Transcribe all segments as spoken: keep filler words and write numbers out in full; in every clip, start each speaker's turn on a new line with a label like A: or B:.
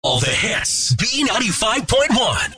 A: All the hits. B ninety-five point one.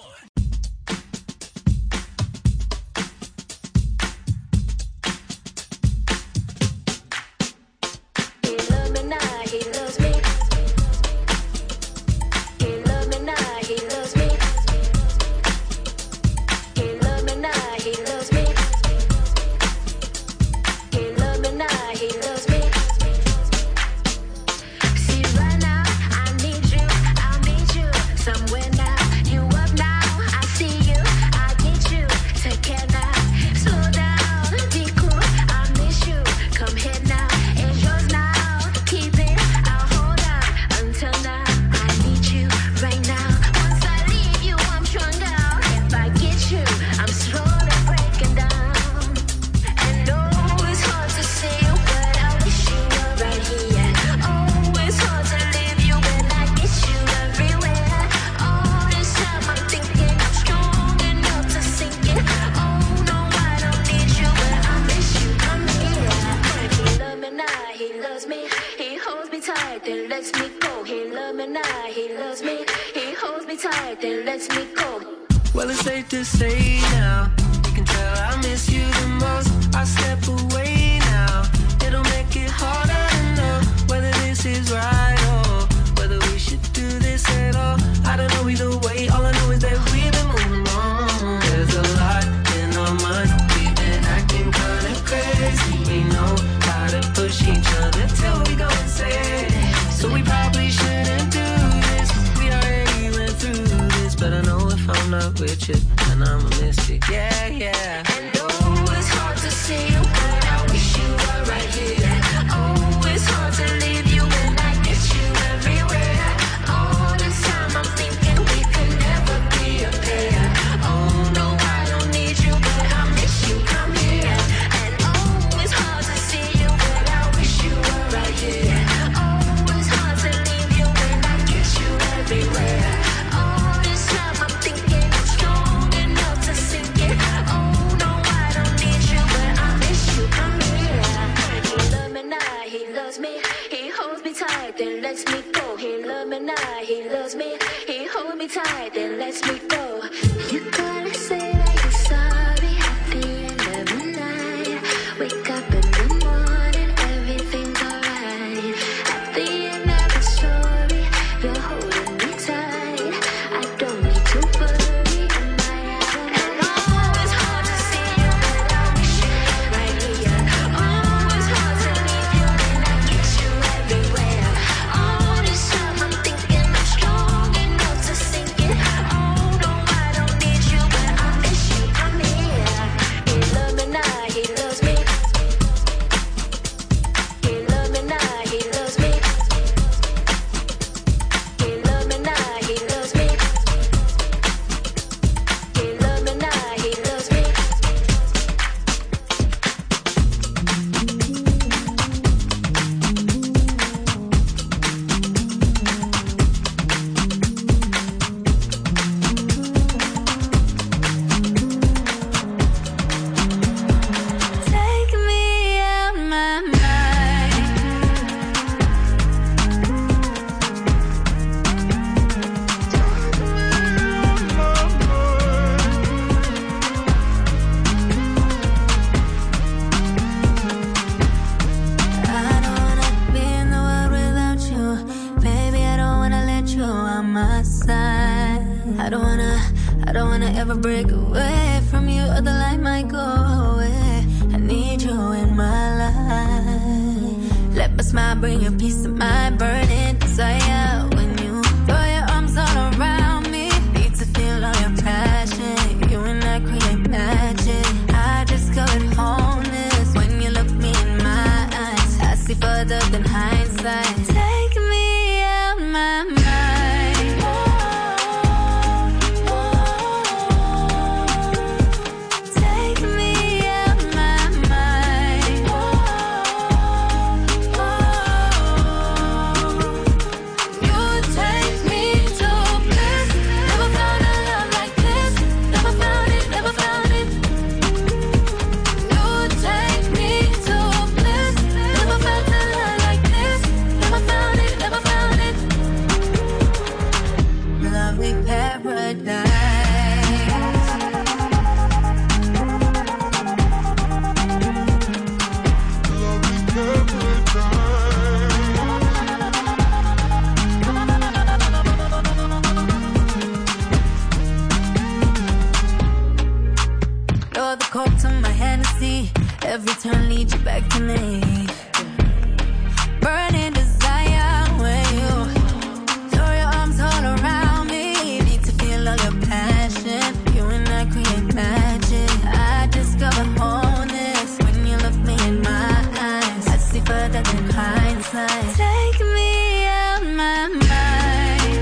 B: Every turn leads you back to me. Burning desire when you throw your arms all around me. Need to feel all your passion. You and I create magic. I discover wholeness when you look me in my eyes. I see further than hindsight. Take me out my mind.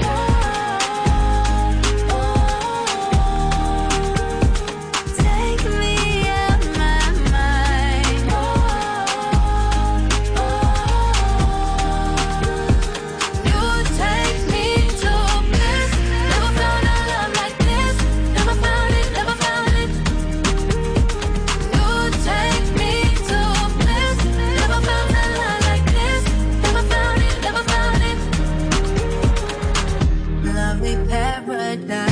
B: Take me out my mind. You take me to bliss. Never found a love like this. Never found it, never found it. You take me to bliss. Never found a love like this. Never found it, never found it. Lovely paradise.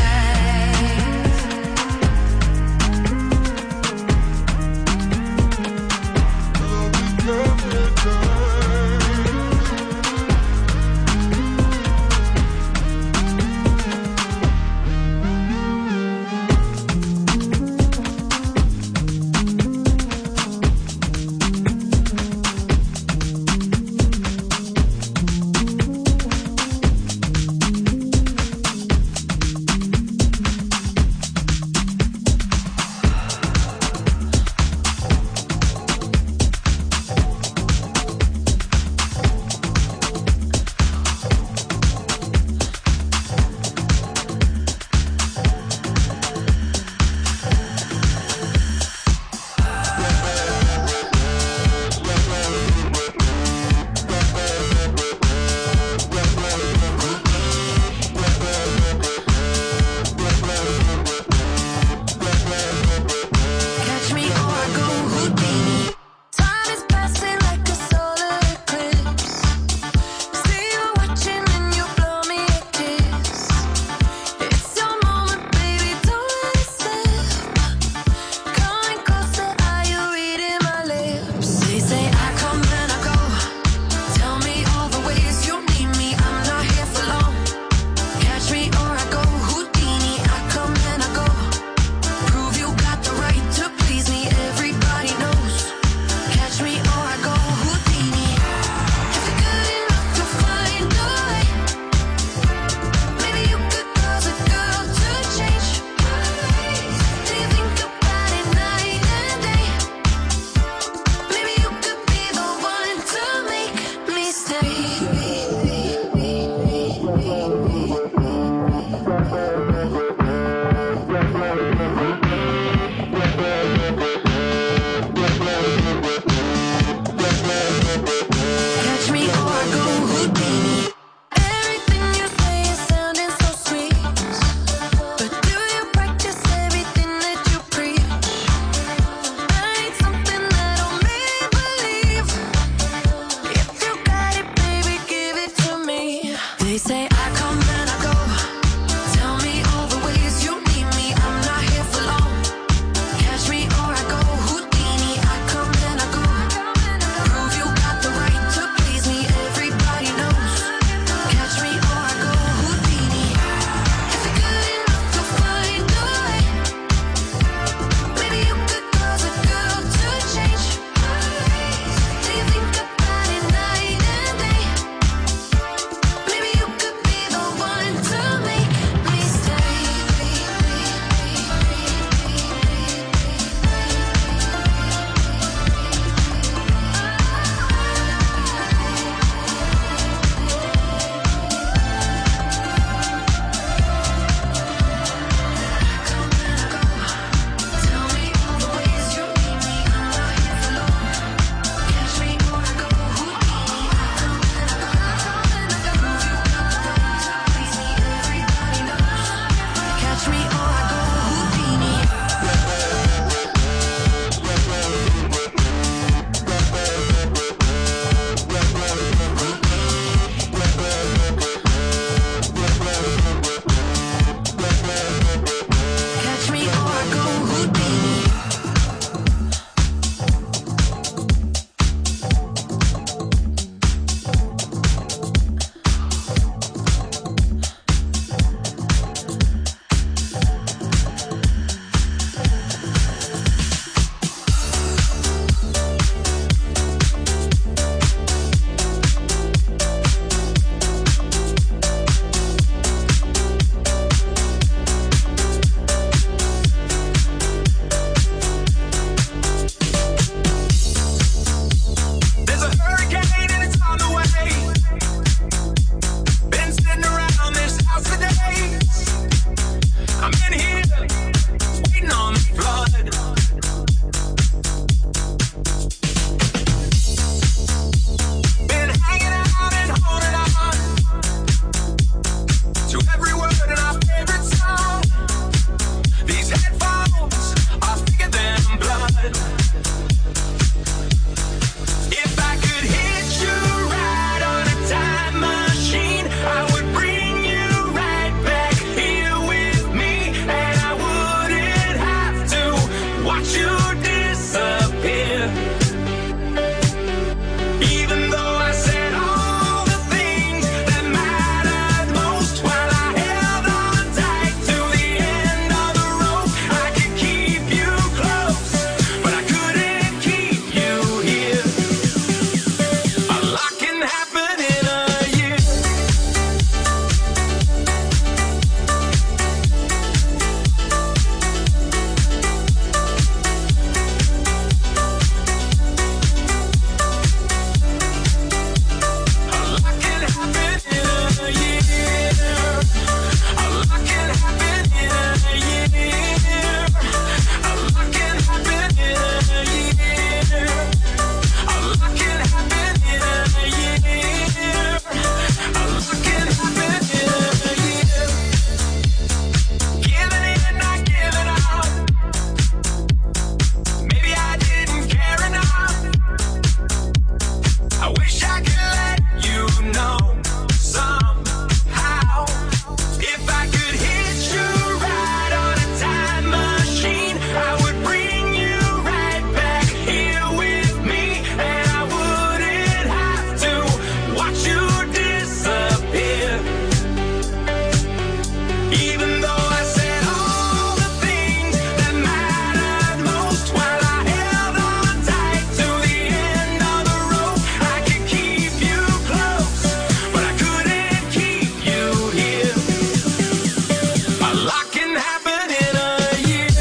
C: Even though I said all the things that mattered most, while I held on tight to the end of the rope, I could keep you close, but I couldn't keep you here. A lot can happen in a year.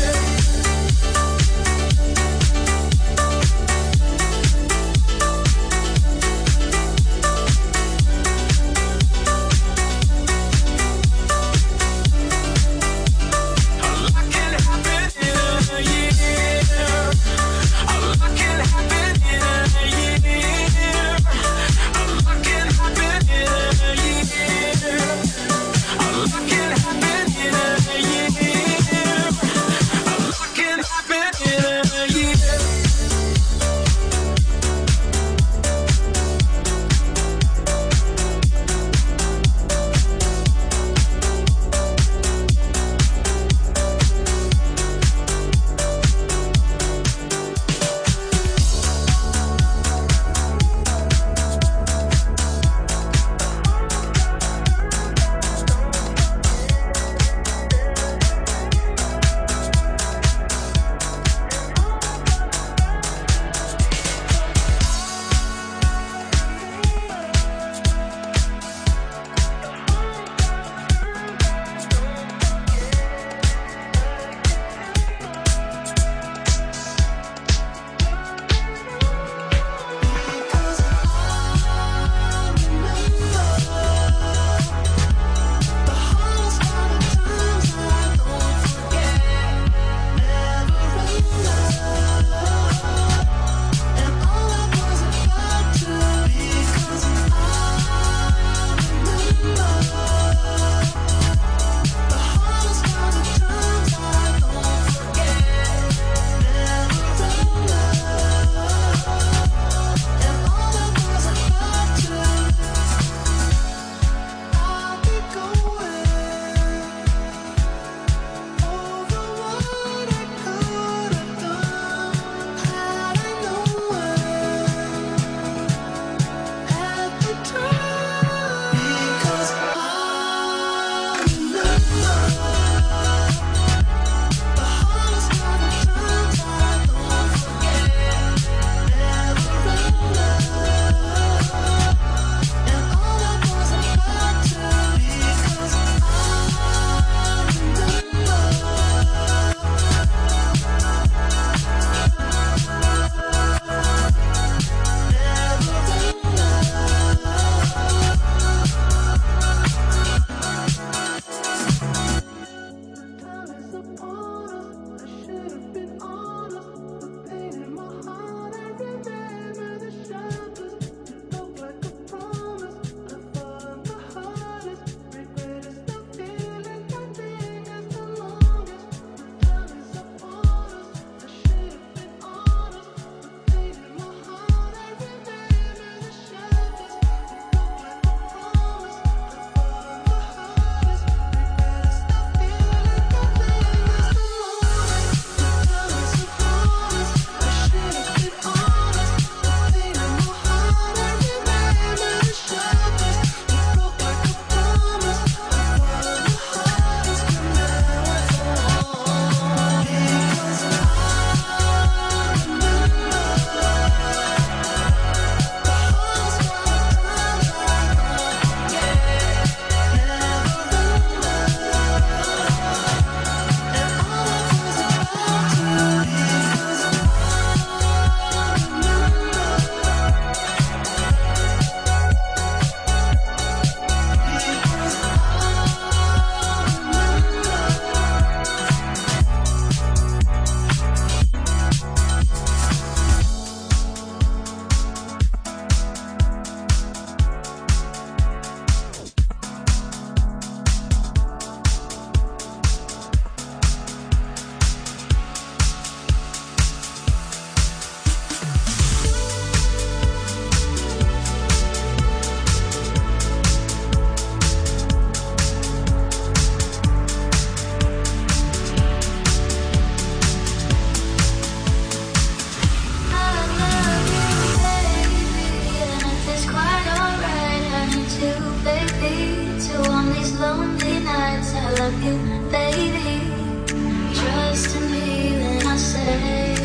D: love you, baby. Trust in me when I say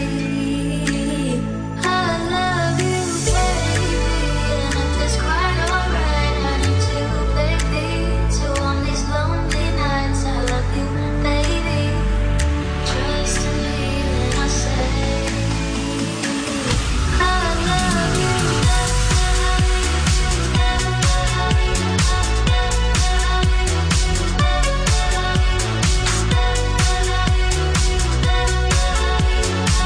D: I love you, baby. And if it's quite alright, I need you, baby. So on these lonely nights, I love you, baby. Trust in me when I say I love you. I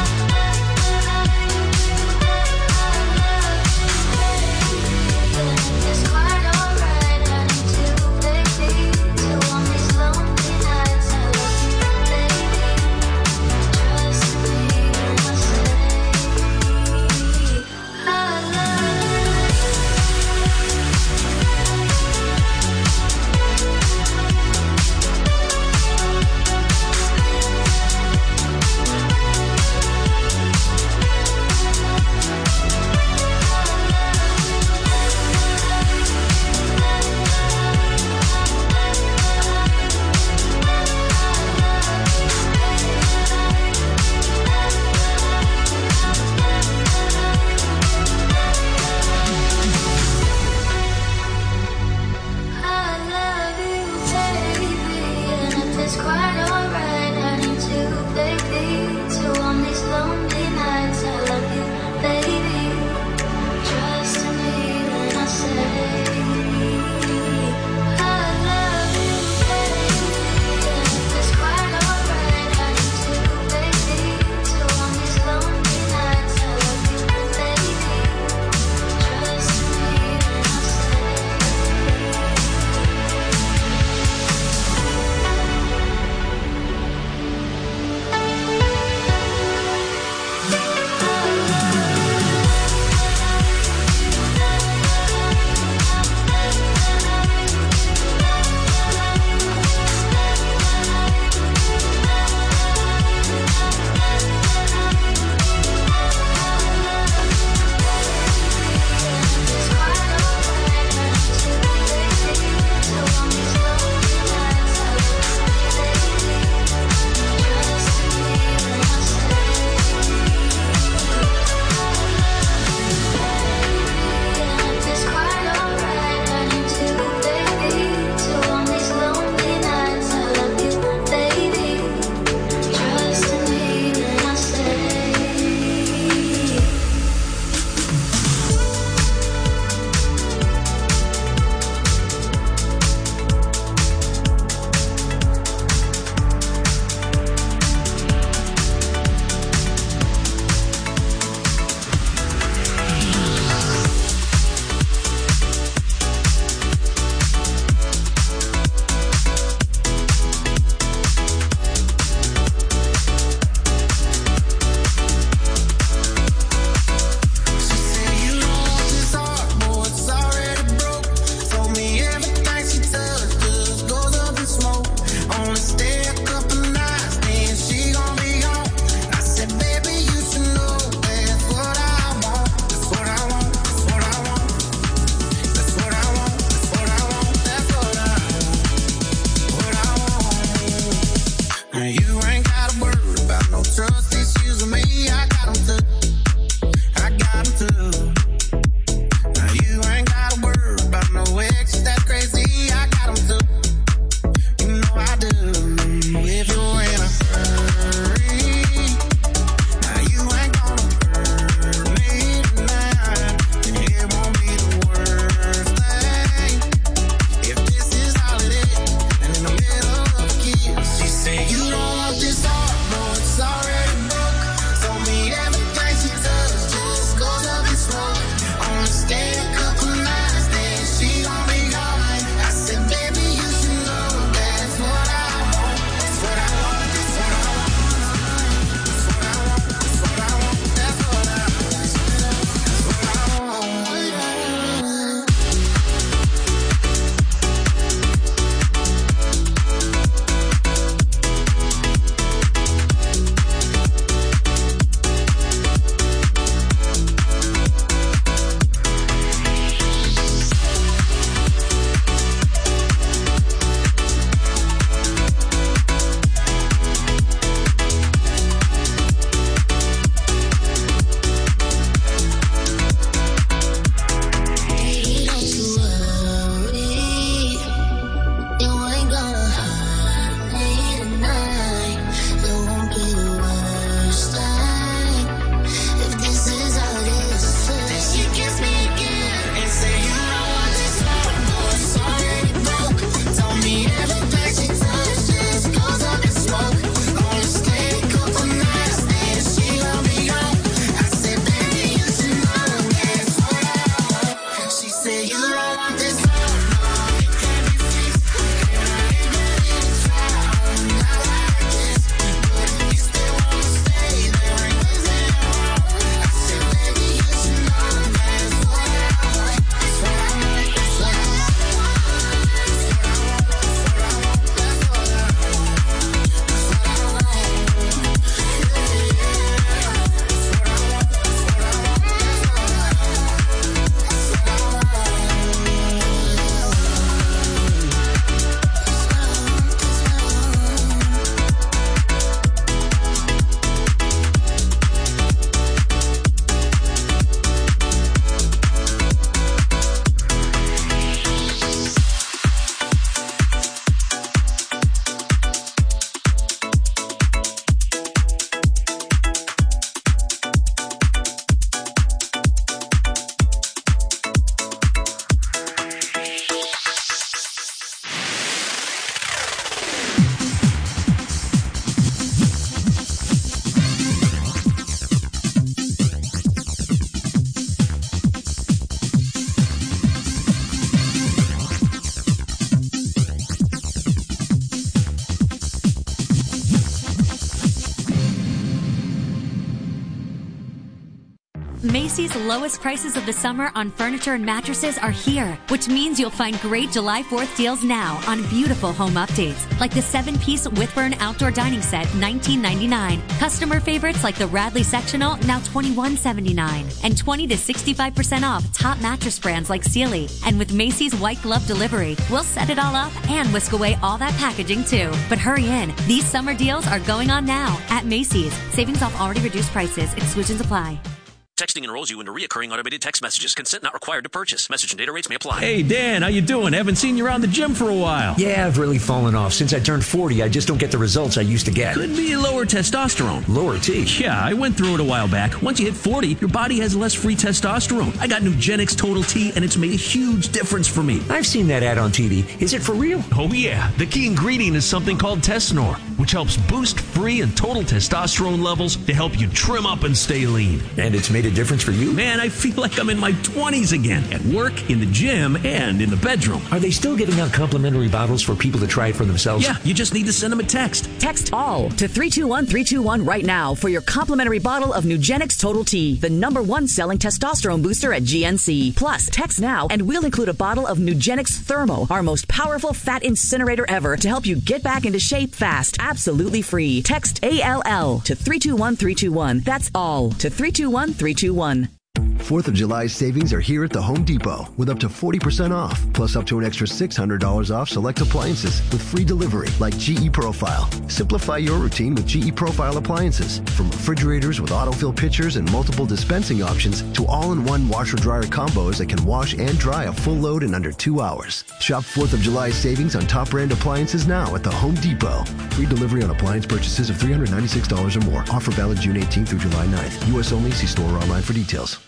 E: Macy's lowest prices of the summer on furniture and mattresses are here, which means you'll find great July fourth deals now on beautiful home updates, like the seven-piece Whitburn outdoor dining set, nineteen ninety-nine. Customer favorites like the Radley sectional, now twenty-one seventy-nine, and twenty to sixty-five percent off top mattress brands like Sealy. And with Macy's white glove delivery, we'll set it all up and whisk away all that packaging too. But hurry in, these summer deals are going on now at Macy's. Savings off already reduced prices. Exclusions apply.
A: Texting enrolls you into recurring automated text messages. Consent not required to purchase. Message and data rates may apply.
F: Hey, Dan, how you doing? Haven't seen you around the gym for a while.
G: Yeah, I've really fallen off. Since I turned forty, I just don't get the results I used to get.
F: Could be lower testosterone.
G: Lower T?
F: Yeah, I went through it a while back. Once you hit forty, your body has less free testosterone. I got Nugenix Total T, and it's made a huge difference for me.
G: I've seen that ad on T V. Is it for real?
F: Oh, yeah. The key ingredient is something called Tesnor, which helps boost free and total testosterone levels to help you trim up and stay lean.
G: And it's made a difference for you?
F: Man, I feel like I'm in my twenties again, at work, in the gym, and in the bedroom.
G: Are they still giving out complimentary bottles for people to try it for themselves?
F: Yeah, you just need to send them a text.
H: Text ALL to three two one three two one right now for your complimentary bottle of Nugenix Total T, the number one selling testosterone booster at G N C. Plus, text now and we'll include a bottle of Nugenix Thermo, our most powerful fat incinerator ever, to help you get back into shape fast, absolutely free. Text A L L to three two one three two one. That's ALL to three two one three two one.
I: fourth of July savings are here at the Home Depot with up to forty percent off, plus up to an extra six hundred dollars off select appliances with free delivery like G E Profile. Simplify your routine with G E Profile appliances. From refrigerators with autofill pitchers and multiple dispensing options to all-in-one washer-dryer combos that can wash and dry a full load in under two hours. Shop fourth of July savings on top brand appliances now at the Home Depot. Free delivery on appliance purchases of three hundred ninety-six dollars or more. Offer valid June eighteenth through July ninth. U S only. See store or online for details.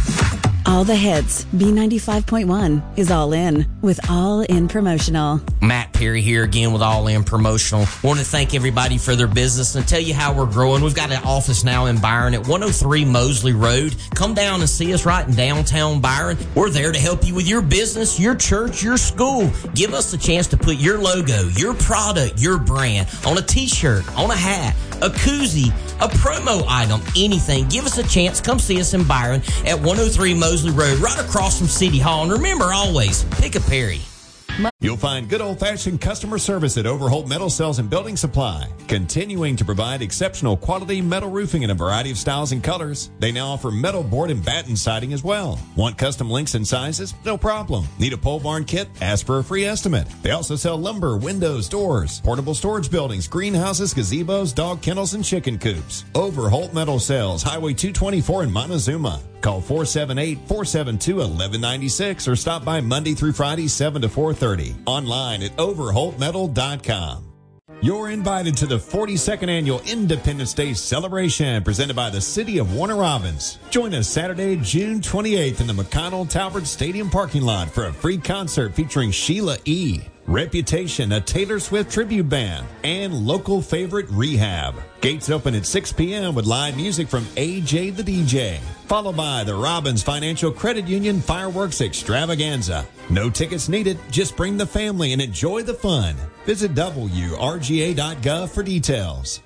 J: All the hits. B ninety-five point one is all in with All In Promotional.
K: Matt Perry here again with All In Promotional. Want to thank everybody for their business and tell you how we're growing. We've got an office now in Byron at one oh three Mosley Road. Come down and see us right in downtown Byron. We're there to help you with your business, your church, your school. Give us a chance to put your logo, your product, your brand on a t-shirt, on a hat, a koozie, a promo item, anything. Give us a chance. Come see us in Byron at one oh three Mosley Road, right across from City Hall. And remember, always, pick a Perry.
L: You'll find good old-fashioned customer service at Overholt Metal Sales and Building Supply, continuing to provide exceptional quality metal roofing in a variety of styles and colors. They now offer metal board and batten siding as well. Want custom links and sizes? No problem. Need a pole barn kit? Ask for a free estimate. They also sell lumber, windows, doors, portable storage buildings, greenhouses, gazebos, dog kennels, and chicken coops. Overholt Metal Sales, Highway two twenty-four in Montezuma. Call four seven eight, four seven two, one one nine six or stop by Monday through Friday, seven to four thirty. Online at overholt metal dot com. You're invited to the forty-second Annual Independence Day Celebration presented by the City of Warner Robins. Join us Saturday, June twenty-eighth in the McConnell Talbert Stadium parking lot for a free concert featuring Sheila E., Reputation, a Taylor Swift tribute band, and local favorite Rehab. Gates open at six p.m. with live music from A J the D J, followed by the Robbins Financial Credit Union Fireworks Extravaganza. No tickets needed. Just bring the family and enjoy the fun. Visit W R G A dot gov for details.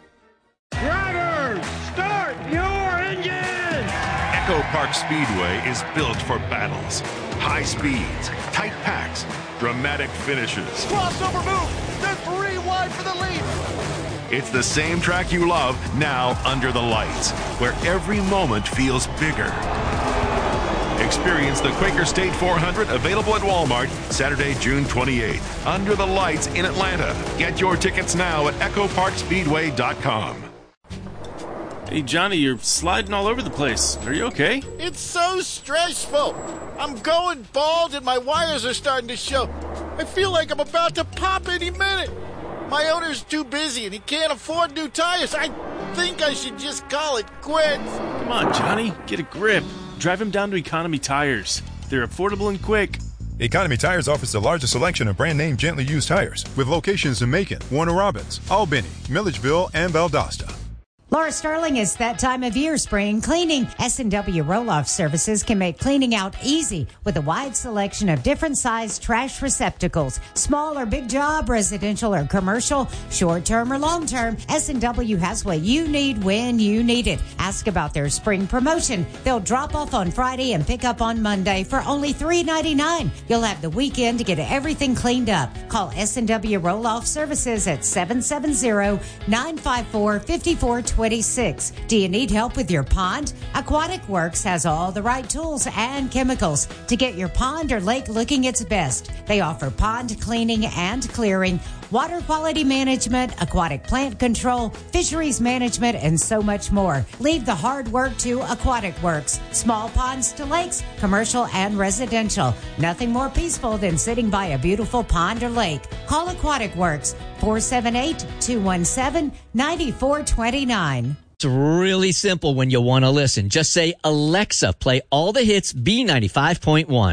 C: Drivers, start your engines!
M: Echo Park Speedway is built for battles. High speeds, tight packs, dramatic finishes.
C: Crossover move! They're three wide for the lead!
M: It's the same track you love, now under the lights, where every moment feels bigger. Experience the Quaker State four hundred, available at Walmart, Saturday, June twenty-eighth. Under the lights in Atlanta. Get your tickets now at echo park speedway dot com.
N: Hey, Johnny, you're sliding all over the place. Are you okay?
O: It's so stressful. I'm going bald and my wires are starting to show. I feel like I'm about to pop any minute. My owner's too busy and he can't afford new tires. I think I should just call it quits.
N: Come on, Johnny, get a grip. Drive him down to Economy Tires. They're affordable and quick.
P: Economy Tires offers the largest selection of brand-name gently used tires with locations in Macon, Warner Robins, Albany, Milledgeville, and Valdosta.
Q: Laura Sterling, it's that time of year, spring cleaning. S and W Roll-Off Services can make cleaning out easy with a wide selection of different size trash receptacles. Small or big job, residential or commercial, short-term or long-term, S and W has what you need when you need it. Ask about their spring promotion. They'll drop off on Friday and pick up on Monday for only three ninety-nine. You'll have the weekend to get everything cleaned up. Call S and W Roll-Off Services at seven seven zero, nine five four, five four two six. Do you need help with your pond? Aquatic Works has all the right tools and chemicals to get your pond or lake looking its best. They offer pond cleaning and clearing, water quality management, aquatic plant control, fisheries management, and so much more. Leave the hard work to Aquatic Works. Small ponds to lakes, commercial and residential. Nothing more peaceful than sitting by a beautiful pond or lake. Call Aquatic Works, four seven eight, two one seven, nine four two nine.
R: It's really simple when you want to listen. Just say, Alexa, play all the hits B ninety-five point one.